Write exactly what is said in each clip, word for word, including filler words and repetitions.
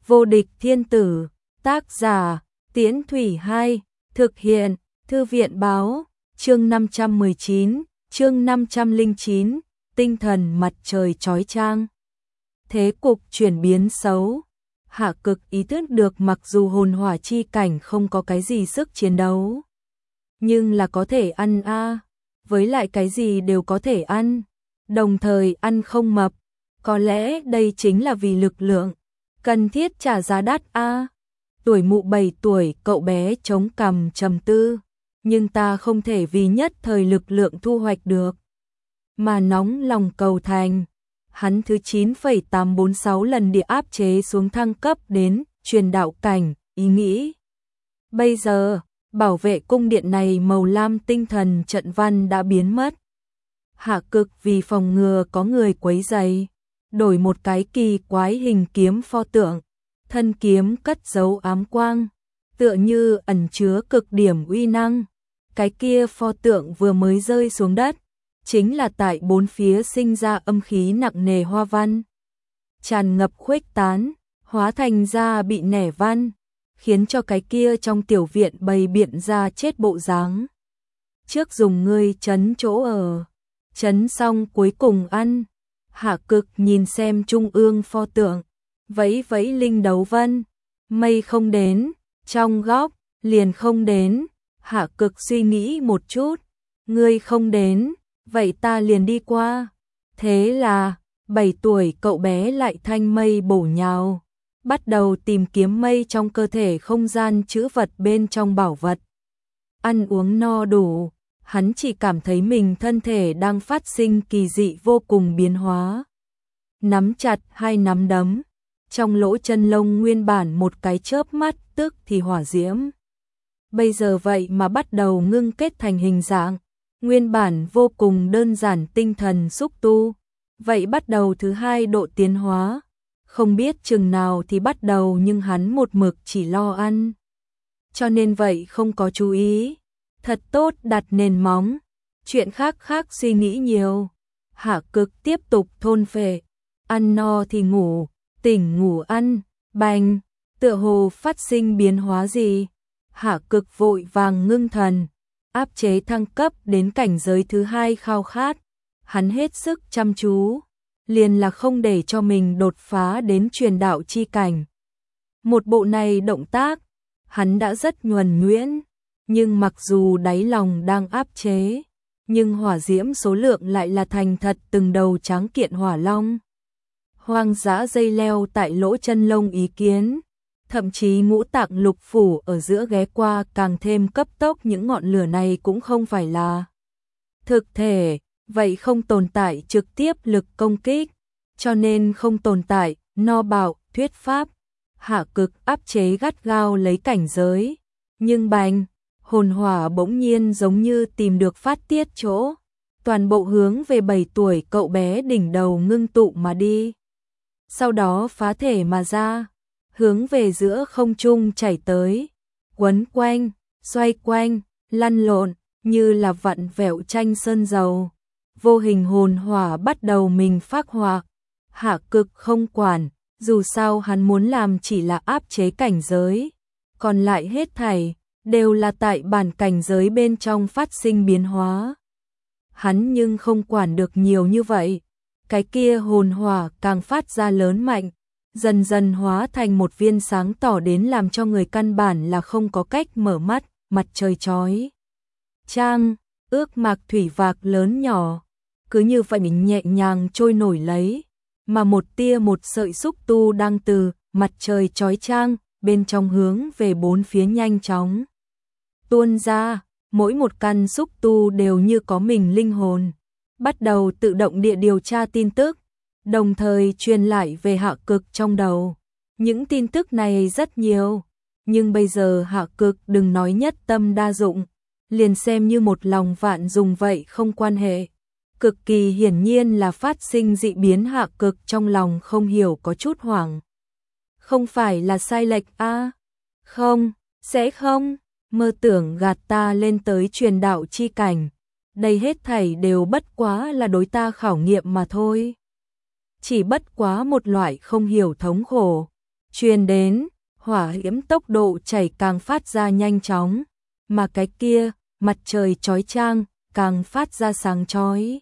Vô địch thiên tử, tác giả, Tiễn Thủy hai, thực hiện, Thư viện báo, chương năm trăm mười chín, chương năm trăm lẻ chín, tinh thần mặt trời chói chang. Thế cục chuyển biến xấu, Hạ Cực ý thức được mặc dù hồn hỏa chi cảnh không có cái gì sức chiến đấu, nhưng là có thể ăn a, à. Với lại cái gì đều có thể ăn, đồng thời ăn không mập, có lẽ đây chính là vì lực lượng cần thiết trả giá đắt a. À. Tuổi mụ bảy tuổi, cậu bé chống cằm trầm tư, nhưng ta không thể vì nhất thời lực lượng thu hoạch được mà nóng lòng cầu thành. Hắn thứ chín phẩy tám bốn sáu lần địa áp chế xuống thăng cấp đến truyền đạo cảnh, ý nghĩ bây giờ bảo vệ cung điện này màu lam tinh thần trận văn đã biến mất. Hạ Cực vì phòng ngừa có người quấy rầy, đổi một cái kỳ quái hình kiếm pho tượng, thân kiếm cất giấu ám quang, tựa như ẩn chứa cực điểm uy năng. Cái kia pho tượng vừa mới rơi xuống đất, chính là tại bốn phía sinh ra âm khí nặng nề hoa văn, tràn ngập khuếch tán, hóa thành ra bị nẻ văn, khiến cho cái kia trong tiểu viện bày biện ra chết bộ dáng. Trước dùng ngươi trấn chỗ ở, trấn xong cuối cùng ăn. Hạ Cực nhìn xem trung ương pho tượng, vẫy vẫy linh đấu vân, mây không đến, trong góc liền không đến. Hạ Cực suy nghĩ một chút, ngươi không đến, vậy ta liền đi qua. Thế là bảy tuổi cậu bé lại thanh mây bổ nhào, bắt đầu tìm kiếm mây trong cơ thể không gian trữ vật bên trong bảo vật. Ăn uống no đủ, hắn chỉ cảm thấy mình thân thể đang phát sinh kỳ dị vô cùng biến hóa. Nắm chặt hai nắm đấm, trong lỗ chân lông nguyên bản một cái chớp mắt tức thì hỏa diễm, bây giờ vậy mà bắt đầu ngưng kết thành hình dạng. Nguyên bản vô cùng đơn giản tinh thần xúc tu, vậy bắt đầu thứ hai độ tiến hóa. Không biết chừng nào thì bắt đầu, nhưng hắn một mực chỉ lo ăn, cho nên vậy không có chú ý thật tốt đặt nền móng. Chuyện khác khác suy nghĩ nhiều. Hạ Cực tiếp tục thôn phệ, ăn no thì ngủ, tỉnh ngủ ăn, bành, tựa hồ phát sinh biến hóa gì. Hạ Cực vội vàng ngưng thần, áp chế thăng cấp đến cảnh giới thứ hai khao khát. Hắn hết sức chăm chú, liền là không để cho mình đột phá đến truyền đạo chi cảnh. Một bộ này động tác, hắn đã rất nhuần nhuyễn, nhưng mặc dù đáy lòng đang áp chế, nhưng hỏa diễm số lượng lại là thành thật từng đầu tráng kiện hỏa long. Hoang dã dây leo tại lỗ chân lông ý kiến, thậm chí ngũ tạng lục phủ ở giữa ghé qua càng thêm cấp tốc. Những ngọn lửa này cũng không phải là thực thể, vậy không tồn tại trực tiếp lực công kích, cho nên không tồn tại no bạo thuyết pháp. Hạ Cực áp chế gắt gao lấy cảnh giới, nhưng bành, hồn hỏa bỗng nhiên giống như tìm được phát tiết chỗ, toàn bộ hướng về bảy tuổi cậu bé đỉnh đầu ngưng tụ mà đi. Sau đó phá thể mà ra, hướng về giữa không trung chảy tới, quấn quanh, xoay quanh, lăn lộn, như là vặn vẹo tranh sơn dầu. Vô hình hồn hỏa bắt đầu mình phác họa. Hạ Cực không quản, dù sao hắn muốn làm chỉ là áp chế cảnh giới, còn lại hết thảy đều là tại bản cảnh giới bên trong phát sinh biến hóa. Hắn nhưng không quản được nhiều như vậy. Cái kia hồn hỏa càng phát ra lớn mạnh, dần dần hóa thành một viên sáng tỏ đến làm cho người căn bản là không có cách mở mắt. Mặt trời chói chang, ước mạc thủy vạc lớn nhỏ, cứ như vậy nhẹ nhàng trôi nổi lấy, mà một tia một sợi xúc tu đang từ mặt trời chói chang bên trong hướng về bốn phía nhanh chóng tuôn ra. Mỗi một căn xúc tu đều như có mình linh hồn, bắt đầu tự động địa điều tra tin tức, đồng thời truyền lại về Hạ Cực trong đầu. Những tin tức này rất nhiều, nhưng bây giờ Hạ Cực đừng nói nhất tâm đa dụng, liền xem như một lòng vạn dùng vậy không quan hệ. Cực kỳ hiển nhiên là phát sinh dị biến. Hạ Cực trong lòng không hiểu có chút hoảng. Không phải là sai lệch a? À? Không, sẽ không, mơ tưởng gạt ta lên tới truyền đạo chi cảnh. Đây hết thảy đều bất quá là đối ta khảo nghiệm mà thôi. Chỉ bất quá một loại không hiểu thống khổ, truyền đến, hỏa diễm tốc độ chảy càng phát ra nhanh chóng, mà cái kia, mặt trời chói chang, càng phát ra sáng chói.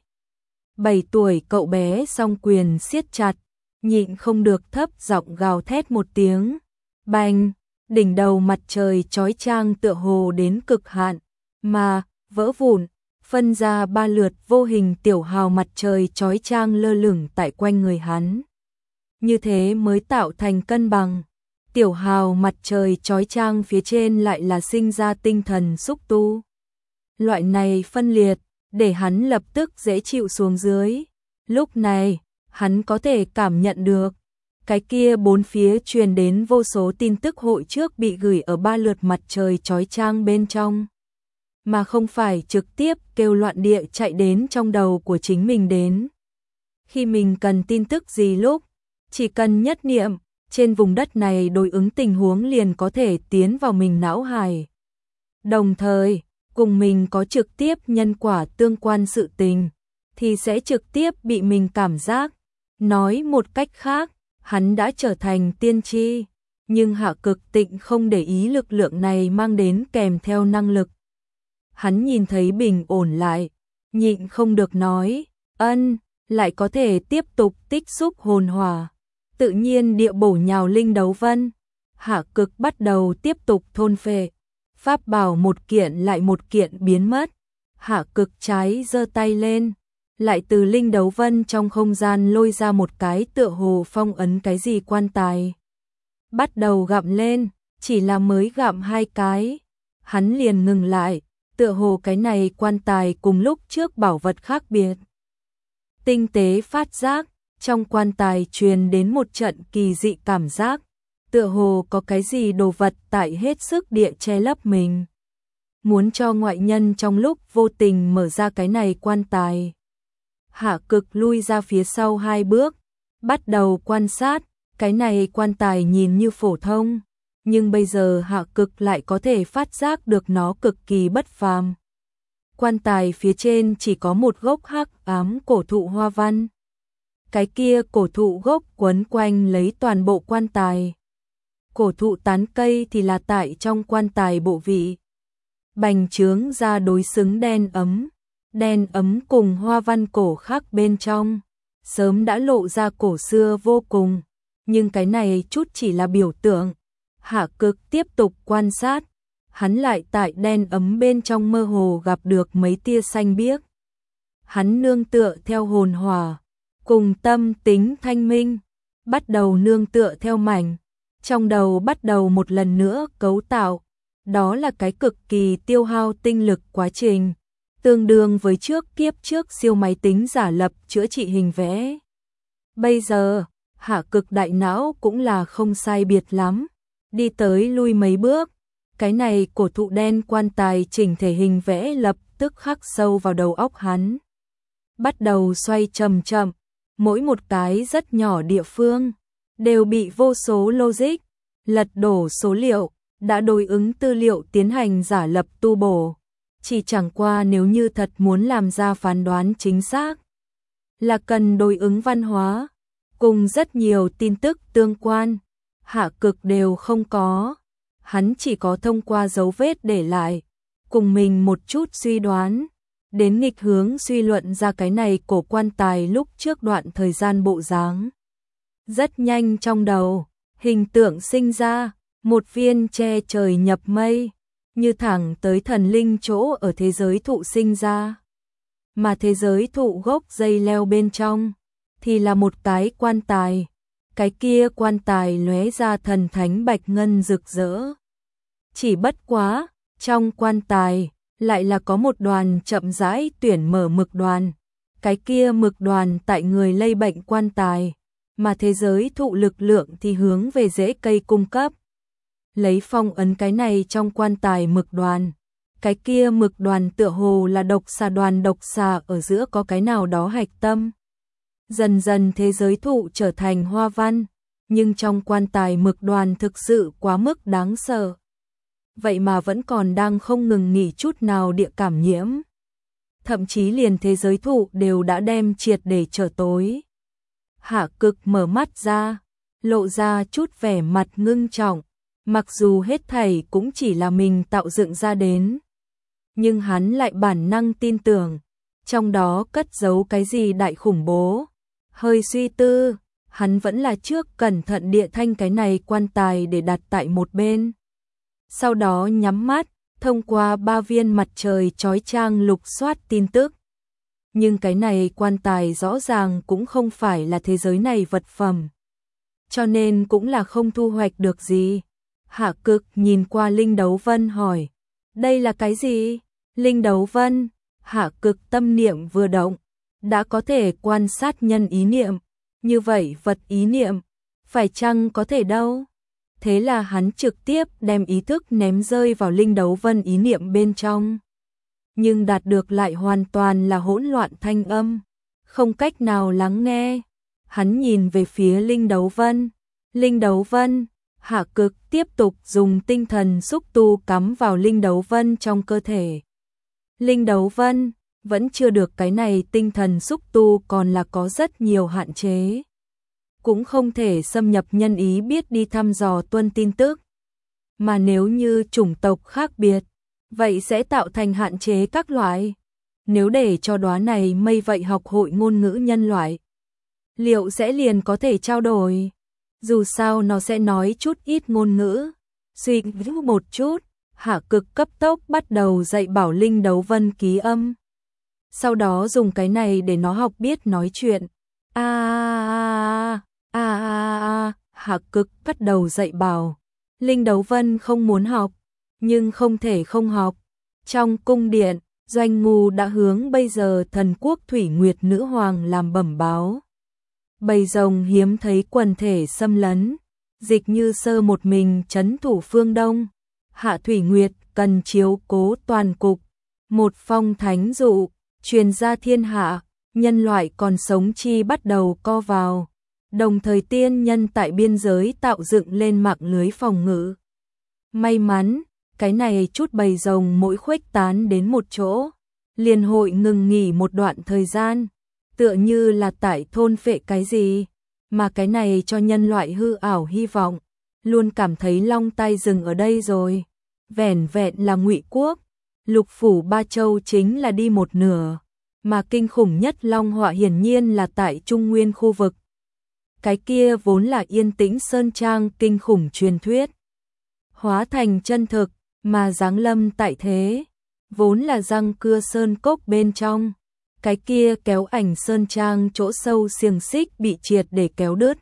Bảy tuổi cậu bé song quyền siết chặt, nhịn không được thấp giọng gào thét một tiếng. Bành, đỉnh đầu mặt trời chói chang tựa hồ đến cực hạn, mà vỡ vụn, phân ra ba lượt vô hình tiểu hào mặt trời chói chang lơ lửng tại quanh người hắn. Như thế mới tạo thành cân bằng. Tiểu hào mặt trời chói chang phía trên lại là sinh ra tinh thần xúc tu. Loại này phân liệt, để hắn lập tức dễ chịu xuống dưới. Lúc này, hắn có thể cảm nhận được, cái kia bốn phía truyền đến vô số tin tức hội trước bị gửi ở ba lượt mặt trời chói chang bên trong, mà không phải trực tiếp kêu loạn địa chạy đến trong đầu của chính mình đến. Khi mình cần tin tức gì lúc, chỉ cần nhất niệm, trên vùng đất này đối ứng tình huống liền có thể tiến vào mình não hải. Đồng thời, cùng mình có trực tiếp nhân quả tương quan sự tình, thì sẽ trực tiếp bị mình cảm giác. Nói một cách khác, hắn đã trở thành tiên tri, nhưng Hạ Cực Tịnh không để ý lực lượng này mang đến kèm theo năng lực. Hắn nhìn thấy bình ổn lại, nhịn không được nói, ân, lại có thể tiếp tục tích xúc hồn hỏa. Tự nhiên địa bổ nhào linh đấu vân, Hạ Cực bắt đầu tiếp tục thôn phệ. Pháp bảo một kiện lại một kiện biến mất. Hạ Cực trái giơ tay lên, lại từ linh đấu vân trong không gian lôi ra một cái tựa hồ phong ấn cái gì quan tài. Bắt đầu gặm lên, chỉ là mới gặm hai cái, hắn liền ngừng lại, tựa hồ cái này quan tài cùng lúc trước bảo vật khác biệt. Tinh tế phát giác, trong quan tài truyền đến một trận kỳ dị cảm giác, tựa hồ có cái gì đồ vật tại hết sức địa che lấp mình. Muốn cho ngoại nhân trong lúc vô tình mở ra cái này quan tài. Hạ Cực lui ra phía sau hai bước, bắt đầu quan sát, cái này quan tài nhìn như phổ thông, nhưng bây giờ Hạ Cực lại có thể phát giác được nó cực kỳ bất phàm. Quan tài phía trên chỉ có một gốc hắc ám cổ thụ hoa văn. Cái kia cổ thụ gốc quấn quanh lấy toàn bộ quan tài. Cổ thụ tán cây thì là tại trong quan tài bộ vị. Bành trướng ra đối xứng đen ấm. Đen ấm cùng hoa văn cổ khác bên trong. Sớm đã lộ ra cổ xưa vô cùng. Nhưng cái này chút chỉ là biểu tượng. Hạ Cực tiếp tục quan sát. Hắn lại tại đen ấm bên trong mơ hồ gặp được mấy tia xanh biếc. Hắn nương tựa theo hồn hỏa, cùng tâm tính thanh minh, bắt đầu nương tựa theo mảnh, trong đầu bắt đầu một lần nữa cấu tạo, đó là cái cực kỳ tiêu hao tinh lực quá trình, tương đương với trước kiếp trước siêu máy tính giả lập chữa trị hình vẽ. Bây giờ, Hạ Cực đại não cũng là không sai biệt lắm, đi tới lui mấy bước, cái này cổ thụ đen quan tài chỉnh thể hình vẽ lập tức khắc sâu vào đầu óc hắn. Bắt đầu xoay chậm chậm, mỗi một cái rất nhỏ địa phương đều bị vô số logic, lật đổ số liệu, đã đối ứng tư liệu tiến hành giả lập tu bổ. Chỉ chẳng qua nếu như thật muốn làm ra phán đoán chính xác, là cần đối ứng văn hóa, cùng rất nhiều tin tức tương quan, Hạ Cực đều không có. Hắn chỉ có thông qua dấu vết để lại, cùng mình một chút suy đoán, đến nghịch hướng suy luận ra cái này cổ quan tài lúc trước đoạn thời gian bộ dáng. Rất nhanh trong đầu, hình tượng sinh ra, một viên tre trời nhập mây, như thẳng tới thần linh chỗ ở thế giới thụ sinh ra. Mà thế giới thụ gốc dây leo bên trong, thì là một cái quan tài. Cái kia quan tài lóe ra thần thánh bạch ngân rực rỡ. Chỉ bất quá, trong quan tài, lại là có một đoàn chậm rãi tuyển mở mực đoàn. Cái kia mực đoàn tại người lây bệnh quan tài, mà thế giới thụ lực lượng thì hướng về rễ cây cung cấp. Lấy phong ấn cái này trong quan tài mực đoàn. Cái kia mực đoàn tựa hồ là độc xà đoàn, độc xà ở giữa có cái nào đó hạch tâm. Dần dần thế giới thụ trở thành hoa văn, nhưng trong quan tài mực đoàn thực sự quá mức đáng sợ. Vậy mà vẫn còn đang không ngừng nghỉ chút nào địa cảm nhiễm. Thậm chí liền thế giới thụ đều đã đem triệt để trở tối. Hạ Cực mở mắt ra, lộ ra chút vẻ mặt ngưng trọng, mặc dù hết thảy cũng chỉ là mình tạo dựng ra đến. Nhưng hắn lại bản năng tin tưởng, trong đó cất giấu cái gì đại khủng bố. Hơi suy tư, hắn vẫn là trước cẩn thận địa thanh cái này quan tài để đặt tại một bên. Sau đó nhắm mắt, thông qua ba viên mặt trời chói chang lục soát tin tức. Nhưng cái này quan tài rõ ràng cũng không phải là thế giới này vật phẩm. Cho nên cũng là không thu hoạch được gì. Hạ Cực nhìn qua Linh Đấu Vân hỏi, đây là cái gì? Linh Đấu Vân, Hạ Cực tâm niệm vừa động, đã có thể quan sát nhân ý niệm. Như vậy vật ý niệm, phải chăng có thể đâu? Thế là hắn trực tiếp đem ý thức ném rơi vào Linh Đấu Vân ý niệm bên trong. Nhưng đạt được lại hoàn toàn là hỗn loạn thanh âm, không cách nào lắng nghe. Hắn nhìn về phía Linh Đấu Vân. Linh Đấu Vân, Hạ Cực tiếp tục dùng tinh thần xúc tu cắm vào Linh Đấu Vân trong cơ thể. Linh Đấu Vân, vẫn chưa được cái này tinh thần xúc tu còn là có rất nhiều hạn chế. Cũng không thể xâm nhập nhân ý biết đi thăm dò tuân tin tức. Mà nếu như chủng tộc khác biệt, vậy sẽ tạo thành hạn chế các loại. Nếu để cho đóa này mây vậy học hội ngôn ngữ nhân loại, liệu sẽ liền có thể trao đổi? Dù sao nó sẽ nói chút ít ngôn ngữ. Suy nghĩ một chút, Hạ Cực cấp tốc bắt đầu dạy bảo Linh Đấu Vân ký âm. Sau đó dùng cái này để nó học biết nói chuyện. A a a a a, Hạ Cực bắt đầu dạy bảo. Linh Đấu Vân không muốn học, nhưng không thể không học. Trong cung điện, Doanh Ngu đã hướng bây giờ thần quốc Thủy Nguyệt Nữ Hoàng làm bẩm báo. Bầy rồng hiếm thấy quần thể xâm lấn, Dịch Như Sơ một mình trấn thủ phương Đông. Hạ Thủy Nguyệt cần chiếu cố toàn cục, một phong thánh dụ truyền ra thiên hạ, nhân loại còn sống chi bắt đầu co vào. Đồng thời tiên nhân tại biên giới tạo dựng lên mạng lưới phòng ngự. May mắn, cái này chút bầy rồng mỗi khuếch tán đến một chỗ, liền hội ngừng nghỉ một đoạn thời gian, tựa như là tại thôn phệ cái gì, mà cái này cho nhân loại hư ảo hy vọng, luôn cảm thấy long tai rừng ở đây rồi. Vẻn vẹn là Ngụy Quốc, lục phủ ba châu chính là đi một nửa, mà kinh khủng nhất long họa hiển nhiên là tại Trung Nguyên khu vực. Cái kia vốn là yên tĩnh sơn trang kinh khủng truyền thuyết, hóa thành chân thực, mà giáng lâm tại thế, vốn là răng cưa sơn cốc bên trong. Cái kia kéo ảnh sơn trang chỗ sâu xiềng xích bị triệt để kéo đứt.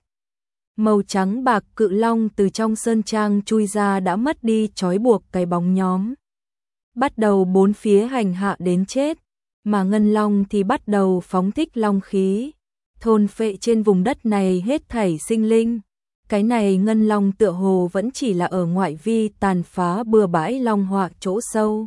Màu trắng bạc cự long từ trong sơn trang chui ra đã mất đi trói buộc cái bóng nhóm. Bắt đầu bốn phía hành hạ đến chết, mà ngân long thì bắt đầu phóng thích long khí, thôn phệ trên vùng đất này hết thảy sinh linh. Cái này ngân long tựa hồ vẫn chỉ là ở ngoại vi tàn phá bừa bãi long họa chỗ sâu.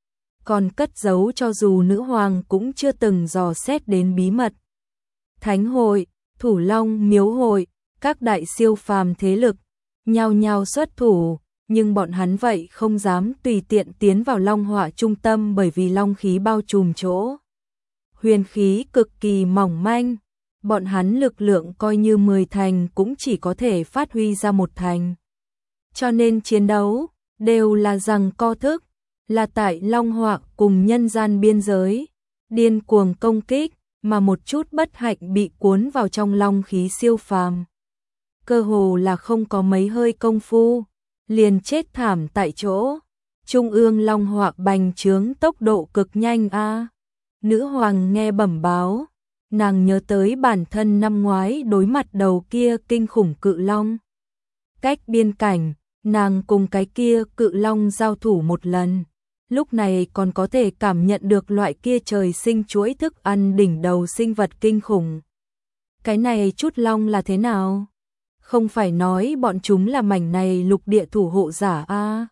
Còn cất giấu cho dù nữ hoàng cũng chưa từng dò xét đến bí mật. Thánh hội, Thủ Long miếu hội, các đại siêu phàm thế lực, nhao nhao xuất thủ, nhưng bọn hắn vậy không dám tùy tiện tiến vào long họa trung tâm bởi vì long khí bao trùm chỗ. Huyền khí cực kỳ mỏng manh, bọn hắn lực lượng coi như mười thành cũng chỉ có thể phát huy ra một thành. Cho nên chiến đấu, đều là rằng co thức, là tại long họa cùng nhân gian biên giới, điên cuồng công kích, mà một chút bất hạnh bị cuốn vào trong long khí siêu phàm. Cơ hồ là không có mấy hơi công phu, liền chết thảm tại chỗ. Trung ương long họa bành trướng tốc độ cực nhanh a. Nữ hoàng nghe bẩm báo, nàng nhớ tới bản thân năm ngoái đối mặt đầu kia kinh khủng cự long. Cách biên cảnh, nàng cùng cái kia cự long giao thủ một lần. Lúc này còn có thể cảm nhận được loại kia trời sinh chuỗi thức ăn đỉnh đầu sinh vật kinh khủng. Cái này chút long là thế nào? Không phải nói bọn chúng là mảnh này lục địa thủ hộ giả a? À?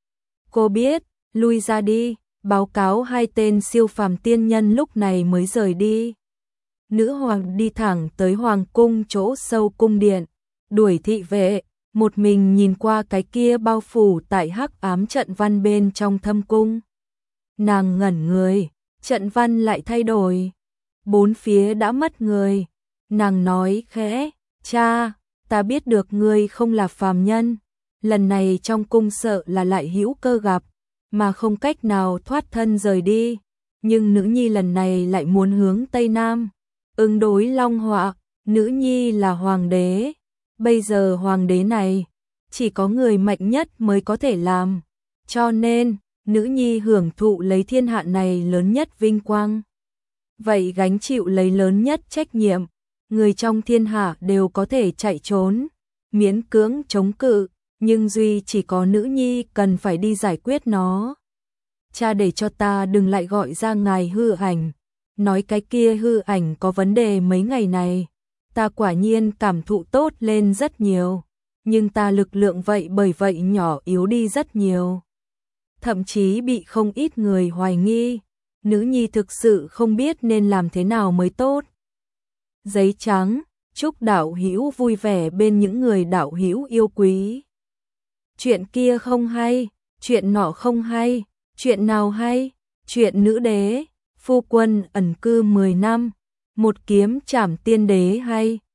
Cô biết, lui ra đi, báo cáo hai tên siêu phàm tiên nhân lúc này mới rời đi. Nữ hoàng đi thẳng tới hoàng cung chỗ sâu cung điện, đuổi thị vệ, một mình nhìn qua cái kia bao phủ tại hắc ám trận văn bên trong thâm cung. Nàng ngẩn người, trận văn lại thay đổi, bốn phía đã mất người. Nàng nói khẽ, cha, ta biết được ngươi không là phàm nhân, lần này trong cung sợ là lại hữu cơ gặp, mà không cách nào thoát thân rời đi, nhưng nữ nhi lần này lại muốn hướng Tây Nam, ứng đối Long họa, nữ nhi là hoàng đế, bây giờ hoàng đế này chỉ có người mạnh nhất mới có thể làm, cho nên nữ nhi hưởng thụ lấy thiên hạ này lớn nhất vinh quang. Vậy gánh chịu lấy lớn nhất trách nhiệm, người trong thiên hạ đều có thể chạy trốn, miễn cưỡng chống cự, nhưng duy chỉ có nữ nhi cần phải đi giải quyết nó. Cha để cho ta đừng lại gọi ra ngài hư ảnh, nói cái kia hư ảnh có vấn đề mấy ngày này, ta quả nhiên cảm thụ tốt lên rất nhiều, nhưng ta lực lượng vậy bởi vậy nhỏ yếu đi rất nhiều. Thậm chí bị không ít người hoài nghi, nữ nhi thực sự không biết nên làm thế nào mới tốt. Giấy trắng, chúc đạo hữu vui vẻ bên những người đạo hữu yêu quý. Chuyện kia không hay, chuyện nọ không hay, chuyện nào hay? Chuyện nữ đế, phu quân ẩn cư mười năm, một kiếm trảm tiên đế hay.